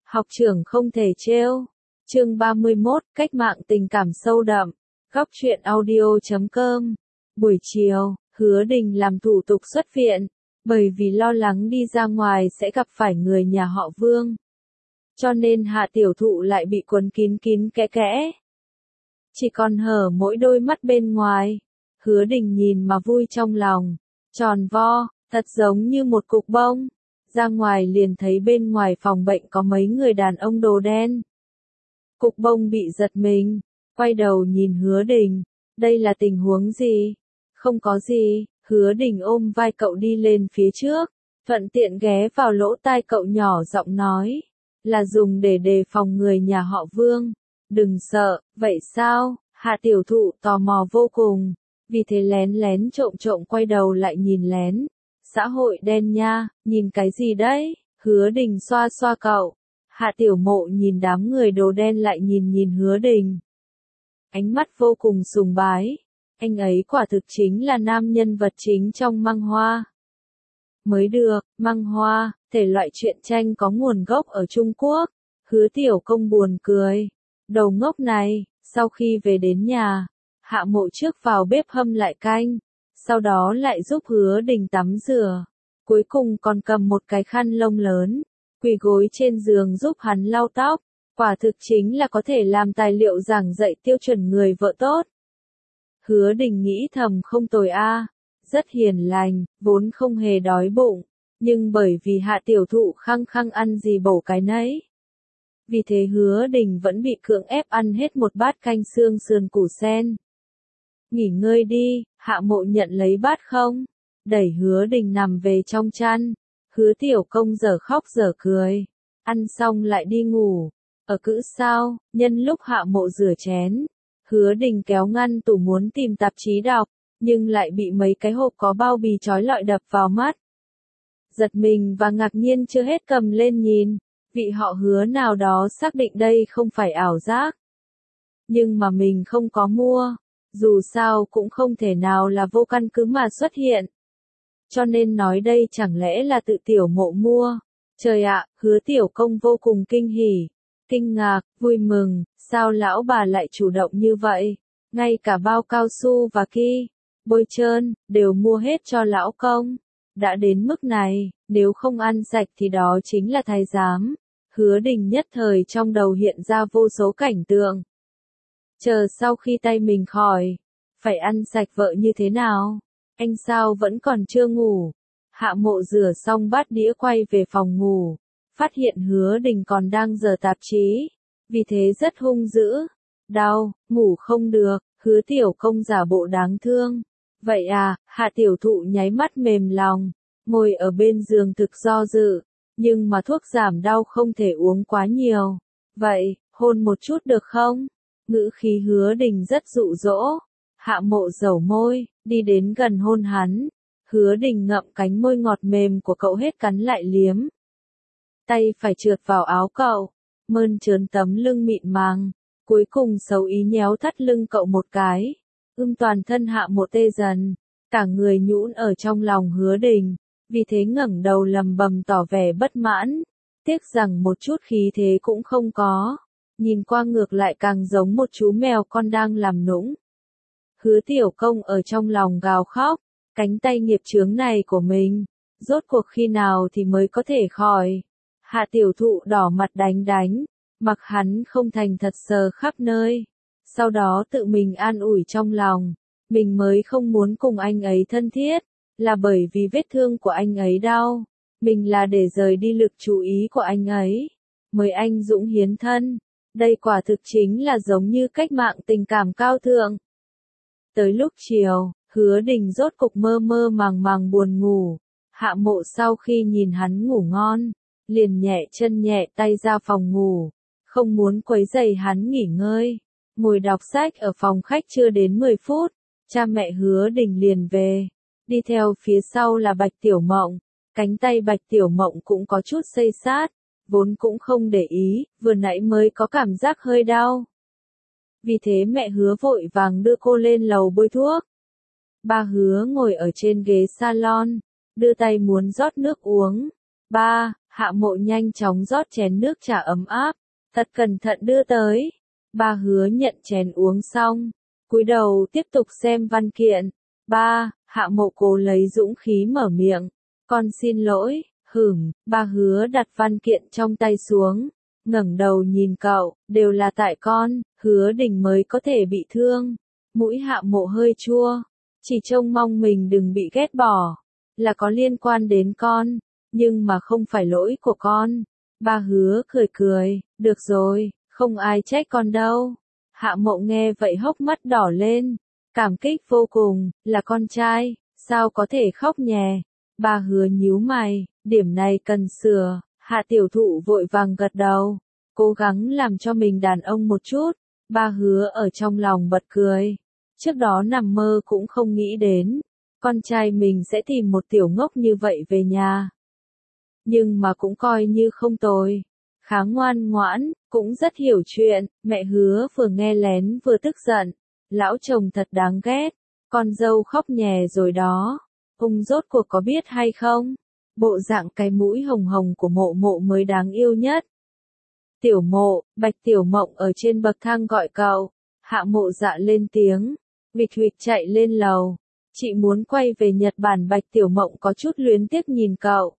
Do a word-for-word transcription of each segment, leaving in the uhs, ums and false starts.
Học trưởng không thể trêu. Chương ba mươi mốt, cách mạng tình cảm sâu đậm. Góc truyện audio chấm com. Buổi chiều, Hứa Đình làm thủ tục xuất viện, bởi vì lo lắng đi ra ngoài sẽ gặp phải người nhà họ Vương. Cho nên Hạ Tiểu Thụ lại bị quấn kín kín kẽ kẽ. Chỉ còn hở mỗi đôi mắt bên ngoài. Hứa Đình nhìn mà vui trong lòng. Tròn vo, thật giống như một cục bông. Ra ngoài liền thấy bên ngoài phòng bệnh có mấy người đàn ông đồ đen. Cục bông bị giật mình, quay đầu nhìn Hứa Đình, đây là tình huống gì? Không có gì, Hứa Đình ôm vai cậu đi lên phía trước, thuận tiện ghé vào lỗ tai cậu nhỏ giọng nói, là dùng để đề phòng người nhà họ Vương. Đừng sợ, vậy sao? Hạ Tiểu Thụ tò mò vô cùng, vì thế lén lén trộm trộm quay đầu lại nhìn lén. Xã hội đen nha, nhìn cái gì đấy? Hứa Đình xoa xoa cậu. Hạ Tiểu Mộ nhìn đám người đồ đen lại nhìn nhìn Hứa Đình. Ánh mắt vô cùng sùng bái. Anh ấy quả thực chính là nam nhân vật chính trong măng hoa. Mới được, măng hoa, thể loại truyện tranh có nguồn gốc ở Trung Quốc. Hứa Tiểu Công buồn cười. Đầu ngốc này, sau khi về đến nhà, Hạ Mộ trước vào bếp hâm lại canh. Sau đó lại giúp Hứa Đình tắm rửa. Cuối cùng còn cầm một cái khăn lông lớn, quỳ gối trên giường giúp hắn lau tóc. Quả thực chính là có thể làm tài liệu giảng dạy tiêu chuẩn người vợ tốt. Hứa Đình nghĩ thầm không tồi a, rất hiền lành, vốn không hề đói bụng. Nhưng bởi vì Hạ Tiểu Thụ khăng khăng ăn gì bổ cái nấy. Vì thế Hứa Đình vẫn bị cưỡng ép ăn hết một bát canh xương sườn củ sen. Nghỉ ngơi đi, Hạ Mộ nhận lấy bát không? Đẩy Hứa Đình nằm về trong chăn. Hứa Tiểu Công dở khóc dở cười. Ăn xong lại đi ngủ. Ở cữ sao, nhân lúc Hạ Mộ rửa chén. Hứa Đình kéo ngăn tủ muốn tìm tạp chí đọc, nhưng lại bị mấy cái hộp có bao bì trói lọi đập vào mắt. Giật mình và ngạc nhiên chưa hết cầm lên nhìn. Vị họ Hứa nào đó xác định đây không phải ảo giác. Nhưng mà mình không có mua. Dù sao cũng không thể nào là vô căn cứ mà xuất hiện. Cho nên nói đây chẳng lẽ là tự Tiểu Mộ mua. Trời ạ, Hứa Tiểu Công vô cùng kinh hỉ, kinh ngạc, vui mừng, sao lão bà lại chủ động như vậy. Ngay cả bao cao su và ki, bôi trơn, đều mua hết cho lão công. Đã đến mức này, nếu không ăn sạch thì đó chính là thái giám. Hứa Đình nhất thời trong đầu hiện ra vô số cảnh tượng. Chờ sau khi tay mình khỏi, phải ăn sạch vợ như thế nào? Anh sao vẫn còn chưa ngủ? Hạ Mộ rửa xong bát đĩa quay về phòng ngủ, phát hiện Hứa Đình còn đang giở tạp chí, vì thế rất hung dữ. Đau, ngủ không được, Hứa Tiểu Công giả bộ đáng thương. Vậy à, Hạ Tiểu Thụ nháy mắt mềm lòng, ngồi ở bên giường thực do dự, nhưng mà thuốc giảm đau không thể uống quá nhiều. Vậy, hôn một chút được không? Ngữ khí Hứa Đình rất dụ dỗ. Hạ Mộ dẩu môi, đi đến gần hôn hắn. Hứa Đình ngậm cánh môi ngọt mềm của cậu hết cắn lại liếm. Tay phải trượt vào áo cậu, mơn trớn tấm lưng mịn màng, cuối cùng xấu ý nhéo thắt lưng cậu một cái. Ưm toàn thân Hạ Mộ tê dần, cả người nhũn ở trong lòng Hứa Đình, vì thế ngẩng đầu lầm bầm tỏ vẻ bất mãn, tiếc rằng một chút khí thế cũng không có. Nhìn qua ngược lại càng giống một chú mèo con đang làm nũng. Hứa Tiểu Công ở trong lòng gào khóc, cánh tay nghiệp chướng này của mình, rốt cuộc khi nào thì mới có thể khỏi. Hạ Tiểu Thụ đỏ mặt đánh đánh, mặc hắn không thành thật sờ khắp nơi. Sau đó tự mình an ủi trong lòng, mình mới không muốn cùng anh ấy thân thiết, là bởi vì vết thương của anh ấy đau. Mình là để rời đi lực chú ý của anh ấy, mới anh dũng hiến thân. Đây quả thực chính là giống như cách mạng tình cảm cao thượng. Tới lúc chiều, Hứa Đình rốt cục mơ mơ màng màng buồn ngủ. Hạ Mộ sau khi nhìn hắn ngủ ngon, liền nhẹ chân nhẹ tay ra phòng ngủ, không muốn quấy rầy hắn nghỉ ngơi. Ngồi đọc sách ở phòng khách chưa đến mười phút, cha mẹ Hứa Đình liền về. Đi theo phía sau là Bạch Tiểu Mộng, cánh tay Bạch Tiểu Mộng cũng có chút xây sát. Vốn cũng không để ý, vừa nãy mới có cảm giác hơi đau. Vì thế mẹ Hứa vội vàng đưa cô lên lầu bôi thuốc. Ba Hứa ngồi ở trên ghế salon, đưa tay muốn rót nước uống. Ba, Hạ Mộ nhanh chóng rót chén nước trà ấm áp, thật cẩn thận đưa tới. Ba Hứa nhận chén uống xong, cúi đầu tiếp tục xem văn kiện. Ba, Hạ Mộ cố lấy dũng khí mở miệng. Con xin lỗi, hửm, Ba Hứa đặt văn kiện trong tay xuống, ngẩng đầu nhìn cậu, đều là tại con, Hứa Đình mới có thể bị thương. Mũi Hạ Mộ hơi chua, chỉ trông mong mình đừng bị ghét bỏ, là có liên quan đến con, nhưng mà không phải lỗi của con. Ba Hứa cười cười, được rồi, không ai trách con đâu. Hạ Mộ nghe vậy hốc mắt đỏ lên, cảm kích vô cùng, là con trai, sao có thể khóc nhè. Ba Hứa nhíu mày, điểm này cần sửa. Hạ tiểu thụ vội vàng gật đầu, cố gắng làm cho mình đàn ông một chút. Ba Hứa ở trong lòng bật cười, trước đó nằm mơ cũng không nghĩ đến, con trai mình sẽ tìm một tiểu ngốc như vậy về nhà. Nhưng mà cũng coi như không tồi, khá ngoan ngoãn, cũng rất hiểu chuyện. Mẹ Hứa vừa nghe lén vừa tức giận, lão chồng thật đáng ghét, con dâu khóc nhè rồi đó, ông rốt cuộc có biết hay không? Bộ dạng cái mũi hồng hồng của Mộ Mộ mới đáng yêu nhất. Tiểu Mộ, Bạch Tiểu Mộng ở trên bậc thang gọi cậu. Hạ Mộ dạ lên tiếng, vịch vịch chạy lên lầu. Chị muốn quay về Nhật Bản. Bạch Tiểu Mộng có chút luyến tiếc nhìn cậu.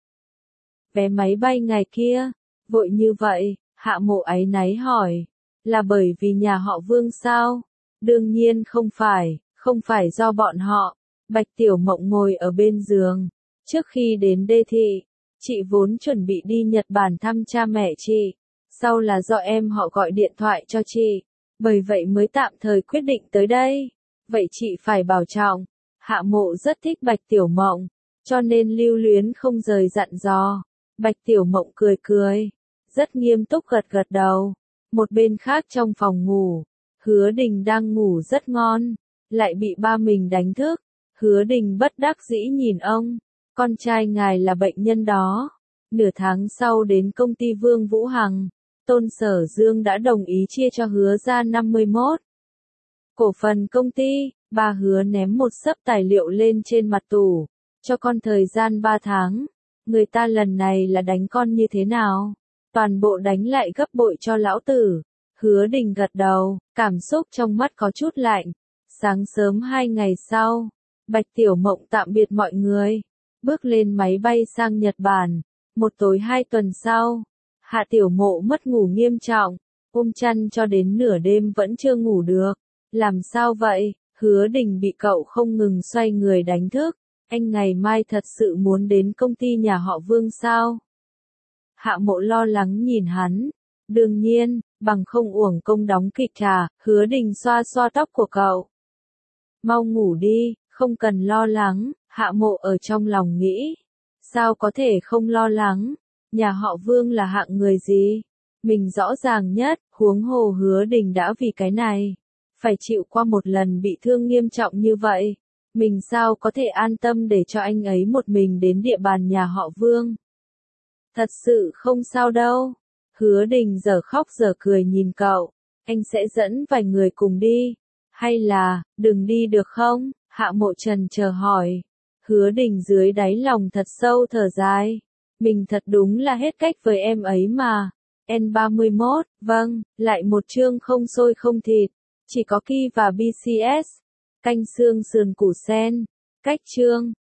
Vé máy bay ngày kia, vội như vậy, Hạ Mộ áy náy hỏi, là bởi vì nhà họ Vương sao? Đương nhiên không phải, không phải do bọn họ. Bạch Tiểu Mộng ngồi ở bên giường. Trước khi đến đê thị, chị vốn chuẩn bị đi Nhật Bản thăm cha mẹ chị, sau là do em họ gọi điện thoại cho chị, bởi vậy mới tạm thời quyết định tới đây. Vậy chị phải bảo trọng. Hạ Mộ rất thích Bạch Tiểu Mộng, cho nên lưu luyến không rời dặn dò. Bạch Tiểu Mộng cười cười, rất nghiêm túc gật gật đầu. Một bên khác trong phòng ngủ, Hứa Đình đang ngủ rất ngon, lại bị ba mình đánh thức. Hứa Đình bất đắc dĩ nhìn ông, con trai ngài là bệnh nhân đó. Nửa tháng sau đến công ty Vương Vũ Hằng, Tôn Sở Dương đã đồng ý chia cho Hứa ra năm mươi mốt cổ phần công ty. Ba Hứa ném một xấp tài liệu lên trên mặt tủ, cho con thời gian ba tháng. Người ta lần này là đánh con như thế nào? Toàn bộ đánh lại gấp bội cho lão tử. Hứa Đình gật đầu, cảm xúc trong mắt có chút lạnh. Sáng sớm hai ngày sau, Bạch Tiểu Mộng tạm biệt mọi người, bước lên máy bay sang Nhật Bản. Một tối hai tuần sau, Hạ Tiểu Mộ mất ngủ nghiêm trọng, ôm chăn cho đến nửa đêm vẫn chưa ngủ được. Làm sao vậy? Hứa Đình bị cậu không ngừng xoay người đánh thức. Anh ngày mai thật sự muốn đến công ty nhà họ Vương sao? Hạ Mộ lo lắng nhìn hắn. Đương nhiên, bằng không uổng công đóng kịch à. Hứa Đình xoa xoa tóc của cậu. Mau ngủ đi, không cần lo lắng. Hạ Mộ ở trong lòng nghĩ. Sao có thể không lo lắng? Nhà họ Vương là hạng người gì? Mình rõ ràng nhất, huống hồ Hứa Đình đã vì cái này phải chịu qua một lần bị thương nghiêm trọng như vậy. Mình sao có thể an tâm để cho anh ấy một mình đến địa bàn nhà họ Vương? Thật sự không sao đâu. Hứa Đình giờ khóc giờ cười nhìn cậu. Anh sẽ dẫn vài người cùng đi. Hay là, đừng đi được không? Hạ Mộ trần chờ hỏi. Hứa Đình dưới đáy lòng thật sâu thở dài. Mình thật đúng là hết cách với em ấy mà. N ba mươi mốt, vâng, lại một chương không xôi không thịt. Chỉ có Ki và bê xê ét. Canh xương sườn củ sen. Cách chương.